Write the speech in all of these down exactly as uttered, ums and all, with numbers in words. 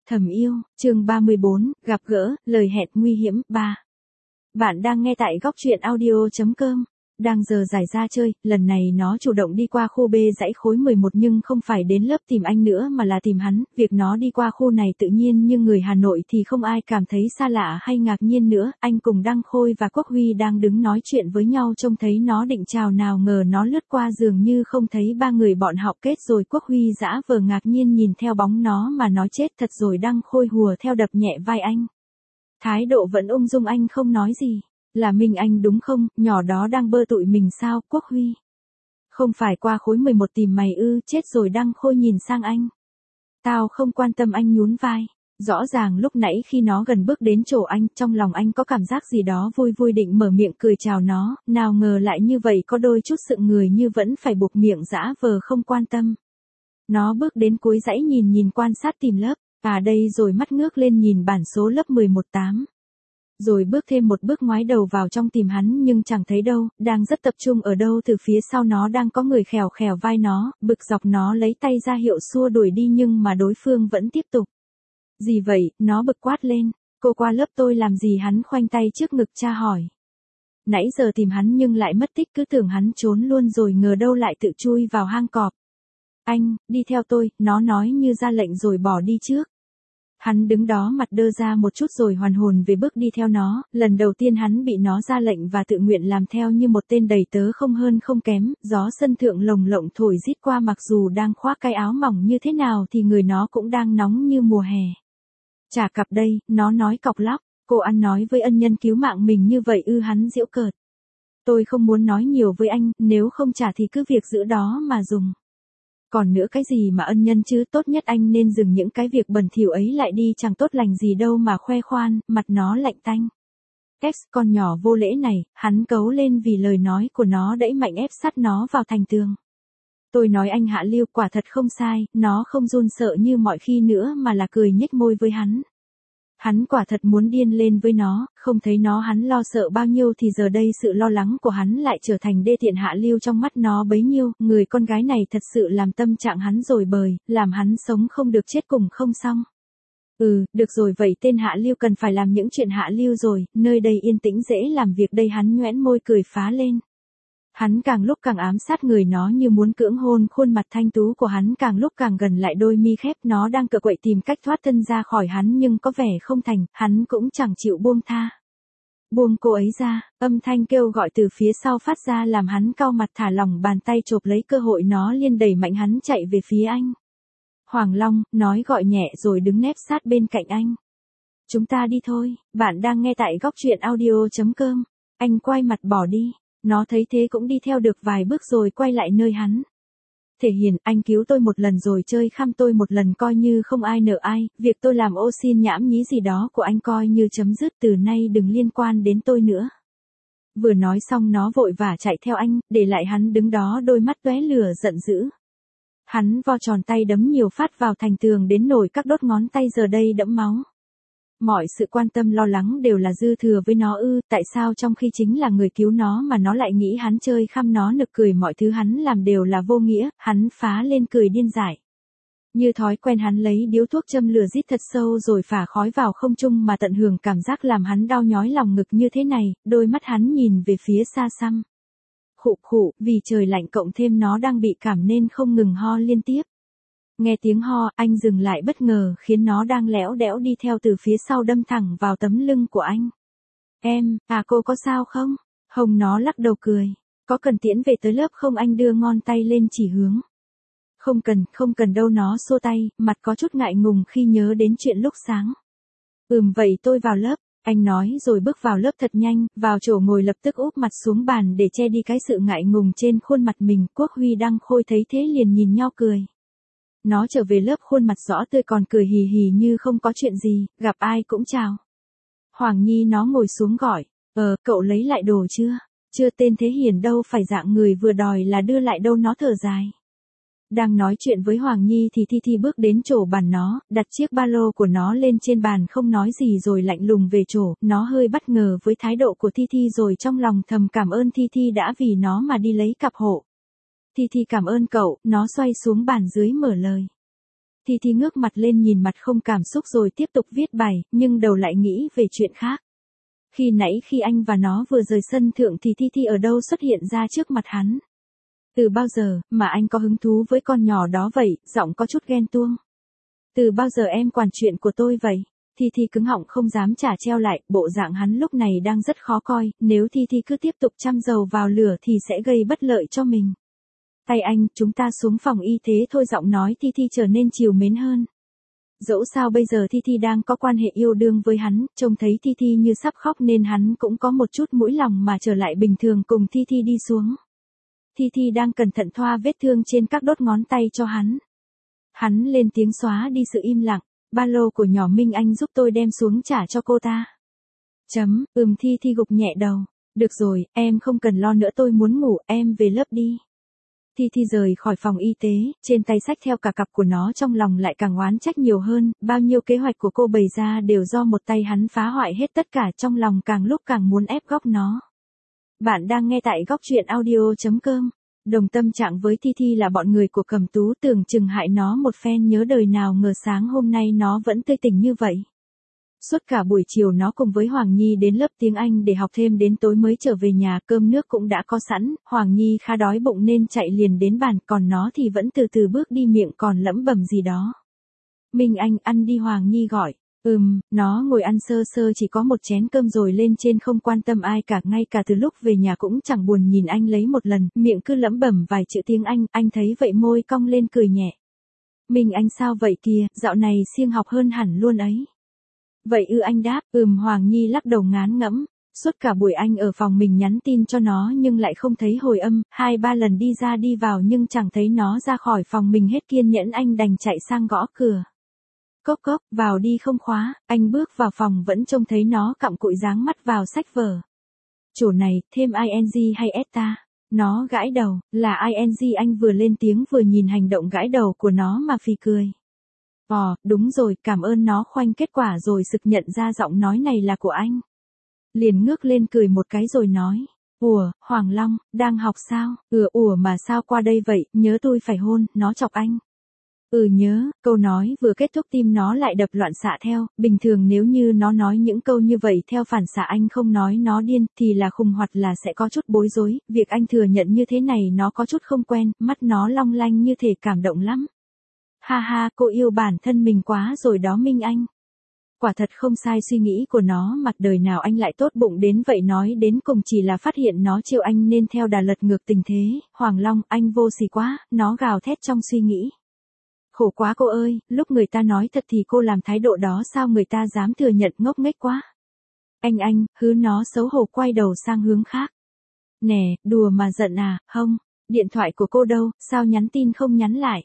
Thầm yêu, chương ba mươi bốn, gặp gỡ, lời hẹn nguy hiểm, ba. Bạn đang nghe tại góc truyện audio chấm com. Đang giờ giải ra chơi, lần này nó chủ động đi qua khu B dãy khối mười một nhưng không phải đến lớp tìm anh nữa mà là tìm hắn. Việc nó đi qua khu này tự nhiên nhưng người Hà Nội thì không ai cảm thấy xa lạ hay ngạc nhiên nữa. Anh cùng Đăng Khôi và Quốc Huy đang đứng nói chuyện với nhau, trông thấy nó định chào nào ngờ nó lướt qua dường như không thấy ba người bọn họ kết rồi. Quốc Huy dã vờ ngạc nhiên nhìn theo bóng nó mà nói chết thật rồi. Đăng Khôi hùa theo đập nhẹ vai anh. Thái độ vẫn ung dung, anh không nói gì. Là Minh Anh đúng không, nhỏ đó đang bơ tụi mình sao? Quốc Huy. Không phải qua khối mười một tìm mày ư? Chết rồi. Đăng Khôi nhìn sang anh. Tao không quan tâm, anh nhún vai. Rõ ràng lúc nãy khi nó gần bước đến chỗ anh, trong lòng anh có cảm giác gì đó vui vui định mở miệng cười chào nó, nào ngờ lại như vậy có đôi chút sượng người như vẫn phải buộc miệng dã vờ không quan tâm. Nó bước đến cuối dãy nhìn nhìn quan sát tìm lớp, à đây rồi mắt ngước lên nhìn bản số lớp mười một tám. Rồi bước thêm một bước ngoái đầu vào trong tìm hắn nhưng chẳng thấy đâu, đang rất tập trung ở đâu từ phía sau nó đang có người khèo khèo vai nó, bực dọc nó lấy tay ra hiệu xua đuổi đi nhưng mà đối phương vẫn tiếp tục. Gì vậy, nó bực quát lên, cô qua lớp tôi làm gì? Hắn khoanh tay trước ngực tra hỏi. Nãy giờ tìm hắn nhưng lại mất tích, cứ tưởng hắn trốn luôn rồi ngờ đâu lại tự chui vào hang cọp. Anh, đi theo tôi, nó nói như ra lệnh rồi bỏ đi trước. Hắn đứng đó mặt đơ ra một chút rồi hoàn hồn về bước đi theo nó, lần đầu tiên hắn bị nó ra lệnh và tự nguyện làm theo như một tên đầy tớ không hơn không kém. Gió sân thượng lồng lộng thổi rít qua, mặc dù đang khoác cái áo mỏng như thế nào thì người nó cũng đang nóng như mùa hè. Chả cặp đây, nó nói cọc lóc, cô ăn nói với ân nhân cứu mạng mình như vậy ư? Hắn giễu cợt. Tôi không muốn nói nhiều với anh, nếu không trả thì cứ việc giữ đó mà dùng. Còn nữa cái gì mà ân nhân chứ, tốt nhất anh nên dừng những cái việc bẩn thỉu ấy lại đi, chẳng tốt lành gì đâu mà khoe khoan. Mặt nó lạnh tanh. X, con nhỏ vô lễ này, hắn cấu lên vì lời nói của nó đẩy mạnh ép sát nó vào thành tường. Tôi nói anh hạ lưu, quả thật không sai, nó không run sợ như mọi khi nữa mà là cười nhếch môi với hắn. Hắn quả thật muốn điên lên với nó, không thấy nó hắn lo sợ bao nhiêu thì giờ đây sự lo lắng của hắn lại trở thành đê tiện hạ lưu trong mắt nó bấy nhiêu. Người con gái này thật sự làm tâm trạng hắn rồi bời, làm hắn sống không được chết cùng không xong. Ừ, được rồi, vậy tên hạ lưu cần phải làm những chuyện hạ lưu rồi, nơi đây yên tĩnh dễ làm việc đây. Hắn nhoẻn môi cười phá lên. Hắn càng lúc càng ám sát người nó như muốn cưỡng hôn khuôn mặt thanh tú của hắn, càng lúc càng gần lại đôi mi khép. Nó đang cựa quậy tìm cách thoát thân ra khỏi hắn nhưng có vẻ không thành, hắn cũng chẳng chịu buông tha. Buông cô ấy ra, âm thanh kêu gọi từ phía sau phát ra làm hắn cau mặt, thả lỏng bàn tay chộp lấy cơ hội nó liền đẩy mạnh hắn chạy về phía anh. Hoàng Long, nói gọi nhẹ rồi đứng nép sát bên cạnh anh. Chúng ta đi thôi, bạn đang nghe tại góc truyện audio chấm com. Anh quay mặt bỏ đi. Nó thấy thế cũng đi theo được vài bước rồi quay lại nơi hắn. Thể Hiền, anh cứu tôi một lần rồi chơi khăm tôi một lần coi như không ai nợ ai, việc tôi làm ô xin nhãm nhí gì đó của anh coi như chấm dứt, từ nay đừng liên quan đến tôi nữa. Vừa nói xong nó vội vã chạy theo anh, để lại hắn đứng đó đôi mắt tóe lửa giận dữ. Hắn vo tròn tay đấm nhiều phát vào thành tường đến nổi các đốt ngón tay giờ đây đẫm máu. Mọi sự quan tâm lo lắng đều là dư thừa với nó ư? Tại sao trong khi chính là người cứu nó mà nó lại nghĩ hắn chơi khăm? Nó nực cười, mọi thứ hắn làm đều là vô nghĩa. Hắn phá lên cười điên dại. Như thói quen hắn lấy điếu thuốc châm lửa rít thật sâu rồi phả khói vào không trung mà tận hưởng cảm giác làm hắn đau nhói lòng ngực như thế này. Đôi mắt hắn nhìn về phía xa xăm. Khụ khụ, vì trời lạnh cộng thêm nó đang bị cảm nên không ngừng ho liên tiếp. Nghe tiếng ho, anh dừng lại bất ngờ khiến nó đang lẽo đẽo đi theo từ phía sau đâm thẳng vào tấm lưng của anh. Em, à cô có sao không? Hồng nó lắc đầu cười. Có cần tiễn về tới lớp không? Anh đưa ngón tay lên chỉ hướng. Không cần, không cần đâu. Nó xua tay, mặt có chút ngại ngùng khi nhớ đến chuyện lúc sáng. Ừm vậy tôi vào lớp, anh nói rồi bước vào lớp thật nhanh, vào chỗ ngồi lập tức úp mặt xuống bàn để che đi cái sự ngại ngùng trên khuôn mặt mình. Quốc Huy Đăng Khôi thấy thế liền nhìn nhau cười. Nó trở về lớp khuôn mặt rõ tươi còn cười hì hì như không có chuyện gì, gặp ai cũng chào. Hoàng Nhi nó ngồi xuống gọi, ờ, cậu lấy lại đồ chưa? Chưa, tên Thế Hiền đâu phải dạng người vừa đòi là đưa lại đâu. Nó thở dài. Đang nói chuyện với Hoàng Nhi thì Thi Thi bước đến chỗ bàn nó, đặt chiếc ba lô của nó lên trên bàn không nói gì rồi lạnh lùng về chỗ. Nó hơi bất ngờ với thái độ của Thi Thi rồi trong lòng thầm cảm ơn Thi Thi đã vì nó mà đi lấy cặp hộ. Thi Thi cảm ơn cậu, nó xoay xuống bàn dưới mở lời. Thi Thi ngước mặt lên nhìn mặt không cảm xúc rồi tiếp tục viết bài, nhưng đầu lại nghĩ về chuyện khác. Khi nãy khi anh và nó vừa rời sân thượng thì Thi Thi ở đâu xuất hiện ra trước mặt hắn. Từ bao giờ mà anh có hứng thú với con nhỏ đó vậy, giọng có chút ghen tuông. Từ bao giờ em quản chuyện của tôi vậy? Thi Thi cứng họng không dám trả treo lại, bộ dạng hắn lúc này đang rất khó coi, nếu Thi Thi cứ tiếp tục chăm dầu vào lửa thì sẽ gây bất lợi cho mình. Tay anh, chúng ta xuống phòng y tế thôi, giọng nói Thi Thi trở nên trìu mến hơn. Dẫu sao bây giờ Thi Thi đang có quan hệ yêu đương với hắn, trông thấy Thi Thi như sắp khóc nên hắn cũng có một chút mũi lòng mà trở lại bình thường cùng Thi Thi đi xuống. Thi Thi đang cẩn thận thoa vết thương trên các đốt ngón tay cho hắn. Hắn lên tiếng xóa đi sự im lặng, ba lô của nhỏ Minh Anh giúp tôi đem xuống trả cho cô ta. Chấm, ừm Thi Thi gục nhẹ đầu. Được rồi, em không cần lo nữa, tôi muốn ngủ, em về lớp đi. Thi Thi rời khỏi phòng y tế, trên tay xách theo cả cặp của nó, trong lòng lại càng oán trách nhiều hơn, bao nhiêu kế hoạch của cô bày ra đều do một tay hắn phá hoại hết tất cả, trong lòng càng lúc càng muốn ép góc nó. Bạn đang nghe tại góc truyện audio chấm com. Đồng tâm trạng với Thi Thi là bọn người của Cẩm Tú, tưởng chừng hại nó một phen, nhớ đời nào ngờ sáng hôm nay nó vẫn tươi tỉnh như vậy. Suốt cả buổi chiều nó cùng với Hoàng Nhi đến lớp tiếng Anh để học thêm, đến tối mới trở về nhà, cơm nước cũng đã có sẵn, Hoàng Nhi khá đói bụng nên chạy liền đến bàn, còn nó thì vẫn từ từ bước đi, miệng còn lẩm bẩm gì đó. Minh Anh, ăn đi, Hoàng Nhi gọi. Ừm, nó ngồi ăn sơ sơ chỉ có một chén cơm rồi lên trên, không quan tâm ai cả, ngay cả từ lúc về nhà cũng chẳng buồn nhìn anh lấy một lần, miệng cứ lẩm bẩm vài chữ tiếng Anh, anh thấy vậy môi cong lên cười nhẹ. Minh Anh sao vậy kìa, dạo này siêng học hơn hẳn luôn ấy. Vậy ư, anh đáp, ừm. Hoàng Nhi lắc đầu ngán ngẫm, suốt cả buổi anh ở phòng mình nhắn tin cho nó nhưng lại không thấy hồi âm, hai ba lần đi ra đi vào nhưng chẳng thấy nó ra khỏi phòng mình, hết kiên nhẫn anh đành chạy sang gõ cửa. Cốc cốc, vào đi, không khóa. Anh bước vào phòng vẫn trông thấy nó cặm cụi dáng mắt vào sách vở. Chỗ này, thêm ing hay s ta? Nó gãi đầu, là ing. Anh vừa lên tiếng vừa nhìn hành động gãi đầu của nó mà phì cười. Ồ, đúng rồi, cảm ơn. Nó khoanh kết quả rồi sực nhận ra giọng nói này là của anh. Liền ngước lên cười một cái rồi nói. Ủa, Hoàng Long, đang học sao? Ừ, ủa mà sao qua đây vậy, nhớ tôi phải hôn, nó chọc anh. Ừ nhớ, câu nói vừa kết thúc tim nó lại đập loạn xạ theo, bình thường nếu như nó nói những câu như vậy theo phản xạ anh không nói nó điên thì là khùng hoặc là sẽ có chút bối rối, việc anh thừa nhận như thế này nó có chút không quen, mắt nó long lanh như thể cảm động lắm. Ha ha, cô yêu bản thân mình quá rồi đó Minh Anh. Quả thật không sai suy nghĩ của nó, mặt đời nào anh lại tốt bụng đến vậy, nói đến cùng chỉ là phát hiện nó chiều anh nên theo đà lật ngược tình thế. Hoàng Long, anh vô sỉ quá, nó gào thét trong suy nghĩ. Khổ quá cô ơi, lúc người ta nói thật thì cô làm thái độ đó sao người ta dám thừa nhận, ngốc nghếch quá. Anh anh, hứ. Nó xấu hổ quay đầu sang hướng khác. Nè, đùa mà giận à, không, điện thoại của cô đâu, sao nhắn tin không nhắn lại.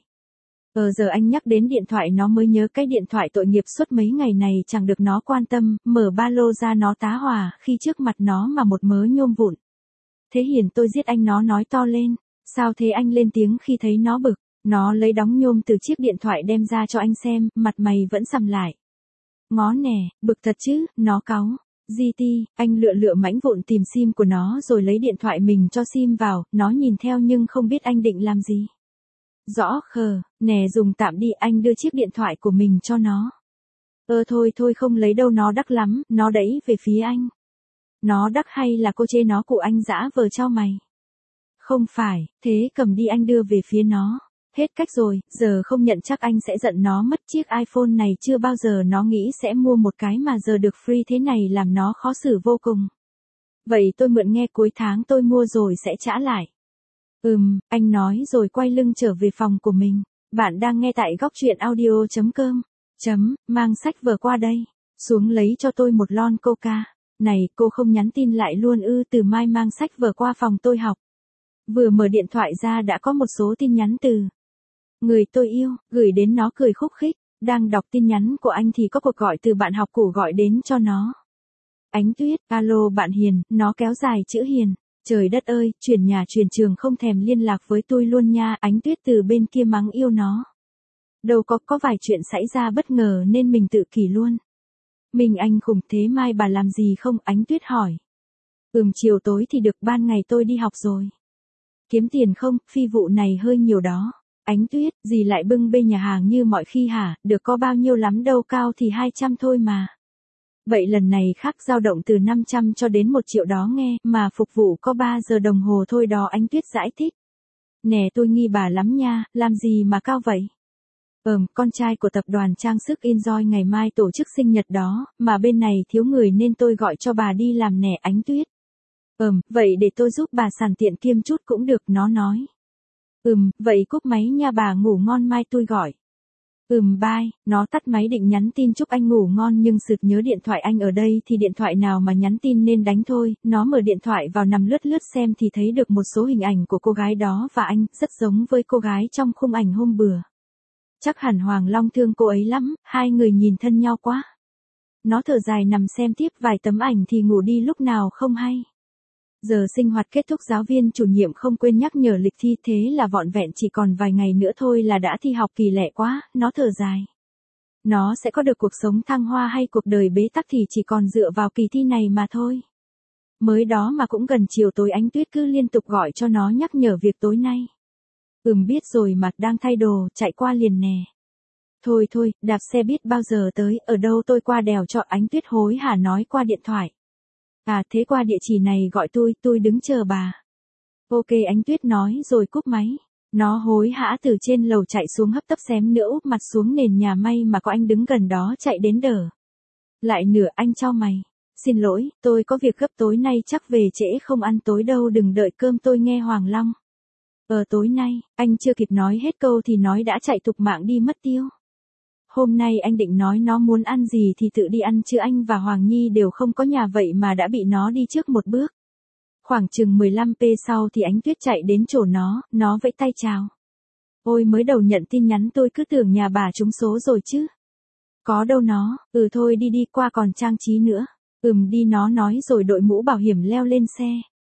Ờ giờ anh nhắc đến điện thoại nó mới nhớ cái điện thoại tội nghiệp suốt mấy ngày này chẳng được nó quan tâm, mở ba lô ra nó tá hỏa, khi trước mặt nó mà một mớ nhôm vụn. Thế hiền tôi giết anh, nó nói to lên. Sao thế, anh lên tiếng khi thấy nó bực. Nó lấy đóng nhôm từ chiếc điện thoại đem ra cho anh xem, mặt mày vẫn sầm lại. Ngó nè, bực thật chứ, nó cáu. giê tê, anh lựa lựa mảnh vụn tìm sim của nó rồi lấy điện thoại mình cho sim vào, nó nhìn theo nhưng không biết anh định làm gì. Rõ khờ, nè dùng tạm đi, anh đưa chiếc điện thoại của mình cho nó. Ơ thôi thôi không lấy đâu, nó đắc lắm, nó đẩy về phía anh. Nó đắc hay là cô chê nó cụ anh dã vờ cho mày? Không phải, thế cầm đi, anh đưa về phía nó. Hết cách rồi, giờ không nhận chắc anh sẽ giận nó mất, chiếc iPhone này chưa bao giờ nó nghĩ sẽ mua một cái mà giờ được free thế này làm nó khó xử vô cùng. Vậy tôi mượn nghe, cuối tháng tôi mua rồi sẽ trả lại. Ừm, anh nói rồi quay lưng trở về phòng của mình. Bạn đang nghe tại góc truyện audio chấm com. Chấm, mang sách vở qua đây. Xuống lấy cho tôi một lon coca. Này, cô không nhắn tin lại luôn ư? Từ mai mang sách vở qua phòng tôi học. Vừa mở điện thoại ra đã có một số tin nhắn từ người tôi yêu, gửi đến nó, cười khúc khích. Đang đọc tin nhắn của anh thì có cuộc gọi từ bạn học cũ gọi đến cho nó. Ánh Tuyết, alo bạn Hiền, nó kéo dài chữ Hiền. Trời đất ơi, chuyển nhà chuyển trường không thèm liên lạc với tôi luôn nha. Ánh Tuyết từ bên kia mắng yêu nó. Đâu có, có vài chuyện xảy ra bất ngờ nên mình tự kỷ luôn. Mình anh khủng thế, mai bà làm gì không? Ánh Tuyết hỏi. Ừm, chiều tối thì được, ban ngày tôi đi học rồi. Kiếm tiền không? Phi vụ này hơi nhiều đó. Ánh Tuyết, dì lại bưng bê nhà hàng như mọi khi hả, được có bao nhiêu lắm đâu, cao thì hai trăm thôi mà. Vậy lần này khác, dao động từ năm trăm cho đến một triệu đó nghe, mà phục vụ có ba giờ đồng hồ thôi đó. Ánh Tuyết giải thích. Nè, tôi nghi bà lắm nha, làm gì mà cao vậy? Ừm, con trai của tập đoàn trang sức Enjoy ngày mai tổ chức sinh nhật đó, mà bên này thiếu người nên tôi gọi cho bà đi làm nè. Ánh Tuyết. Ừm, vậy để tôi giúp bà sàn tiện kiêm chút cũng được, nó nói. Ừm, vậy cúp máy nha bà, ngủ ngon, mai tôi gọi. Ừm bye, nó tắt máy định nhắn tin chúc anh ngủ ngon nhưng sực nhớ điện thoại anh ở đây thì điện thoại nào mà nhắn tin nên đánh thôi. Nó mở điện thoại vào nằm lướt lướt xem thì thấy được một số hình ảnh của cô gái đó và anh, rất giống với cô gái trong khung ảnh hôm bữa. Chắc hẳn Hoàng Long thương cô ấy lắm, hai người nhìn thân nhau quá. Nó thở dài nằm xem tiếp vài tấm ảnh thì ngủ đi lúc nào không hay. Giờ sinh hoạt kết thúc, giáo viên chủ nhiệm không quên nhắc nhở lịch thi, thế là vỏn vẹn chỉ còn vài ngày nữa thôi là đã thi học kỳ, lẹ quá, nó thở dài. Nó sẽ có được cuộc sống thăng hoa hay cuộc đời bế tắc thì chỉ còn dựa vào kỳ thi này mà thôi. Mới đó mà cũng gần chiều tối, Ánh Tuyết cứ liên tục gọi cho nó nhắc nhở việc tối nay. Ừm biết rồi mà, đang thay đồ, chạy qua liền nè. Thôi thôi, đạp xe biết bao giờ tới, ở đâu tôi qua đèo cho. Ánh Tuyết hối hả nói qua điện thoại. À thế qua địa chỉ này gọi tôi, tôi đứng chờ bà. Ok, Ánh Tuyết nói rồi cúp máy. Nó hối hã từ trên lầu chạy xuống, hấp tấp xém nữa úp mặt xuống nền nhà, may mà có anh đứng gần đó chạy đến đỡ. Lại nửa, anh chau mày. Xin lỗi, tôi có việc gấp, tối nay chắc về trễ không ăn tối đâu, đừng đợi cơm tôi nghe Hoàng Long. Ờ tối nay, anh chưa kịp nói hết câu thì nói đã chạy tục mạng đi mất tiêu. Hôm nay anh định nói nó muốn ăn gì thì tự đi ăn chứ anh và Hoàng Nhi đều không có nhà, vậy mà đã bị nó đi trước một bước. Khoảng chừng mười lăm phút sau thì Ánh Tuyết chạy đến chỗ nó, nó vẫy tay chào. Ôi mới đầu nhận tin nhắn tôi cứ tưởng nhà bà trúng số rồi chứ. Có đâu nó, ừ thôi đi đi, qua còn trang trí nữa. Ừm đi, nó nói rồi đội mũ bảo hiểm leo lên xe.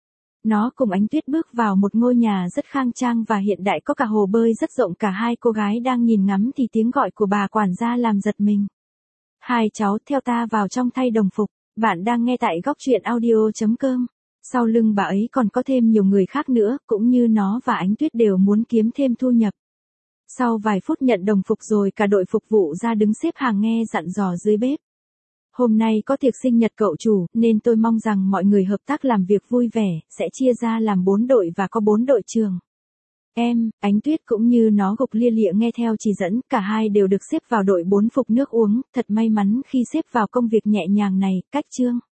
Nó cùng Ánh Tuyết bước vào một ngôi nhà rất khang trang và hiện đại, có cả hồ bơi rất rộng. Cả hai cô gái đang nhìn ngắm thì tiếng gọi của bà quản gia làm giật mình. Hai cháu, theo ta vào trong thay đồng phục. Bạn đang nghe tại góc truyện audio chấm com. Sau lưng bà ấy còn có thêm nhiều người khác nữa, cũng như nó và Ánh Tuyết đều muốn kiếm thêm thu nhập. Sau vài phút nhận đồng phục rồi, cả đội phục vụ ra đứng xếp hàng nghe dặn dò dưới bếp. Hôm nay có tiệc sinh nhật cậu chủ, nên tôi mong rằng mọi người hợp tác làm việc vui vẻ, sẽ chia ra làm bốn đội và có bốn đội trưởng. Em, Ánh Tuyết cũng như nó gục lia lịa nghe theo chỉ dẫn, cả hai đều được xếp vào đội bốn phục nước uống, thật may mắn khi xếp vào công việc nhẹ nhàng này. Cách chương